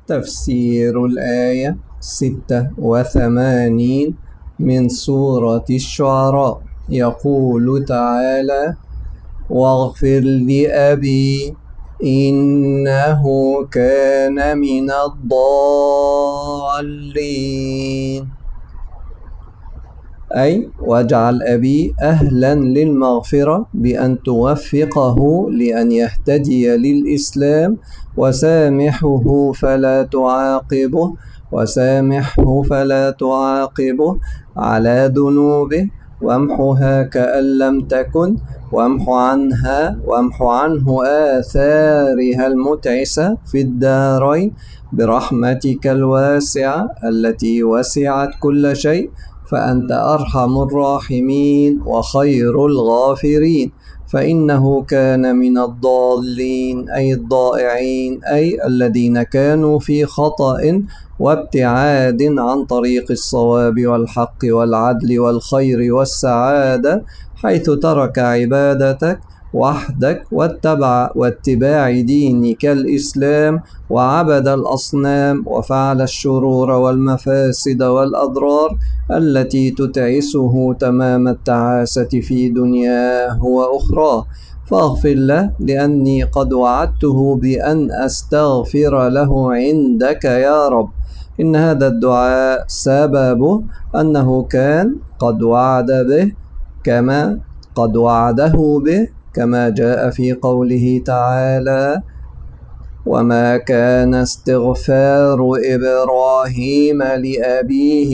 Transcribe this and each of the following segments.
تفسير الآية 86 من سورة الشعراء. يقول تعالى: واغفر لأبي إنه كان من الضالين، أي واجعل أبي أهلا للمغفرة بأن توفقه لأن يهتدي للإسلام، وسامحه فلا تعاقبه على ذنوبه، وامحها كأن لم تكن، وامح عنه آثارها المتعسة في الدارين برحمتك الواسعة التي وسعت كل شيء، فأنت أرحم الراحمين وخير الغافرين. فإنه كان من الضالين أي الضائعين، أي الذين كانوا في خطأ وابتعاد عن طريق الصواب والحق والعدل والخير والسعادة، حيث ترك عبادتك وحدك واتباع دينك الإسلام، وعبد الأصنام وفعل الشرور والمفاسد والأضرار التي تتعسه تمام التعاسة في دنياه وأخراه. فاغفر له، لأني قد وعدته بأن أستغفر له عندك يا رب. إن هذا الدعاء سببه أنه كان قد وعده به كما جاء في قوله تعالى: وما كان استغفار إبراهيم لأبيه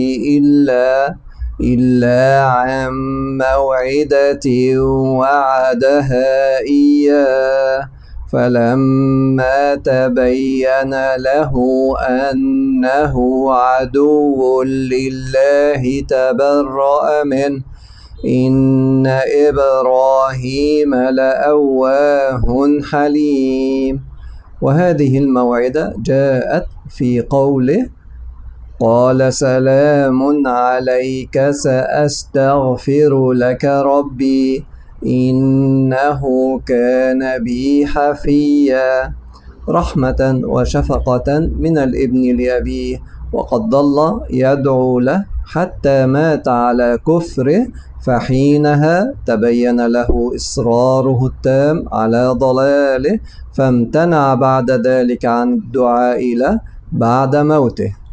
إلا عن موعدة وعدها إياه، فلما تبين له أنه عدو لله تبرأ منه، إن إبراهيم لأواه حليم. وهذه الموعدة جاءت في قوله: قال سلام عليك سأستغفر لك ربي إنه كان بي حفيا، رحمة وشفقة من الابن لأبيه، وقد ضل يدعو له حتى مات على كفره، فحينها تبين له إصراره التام على ضلاله، فامتنع بعد ذلك عن الدعاء له بعد موته.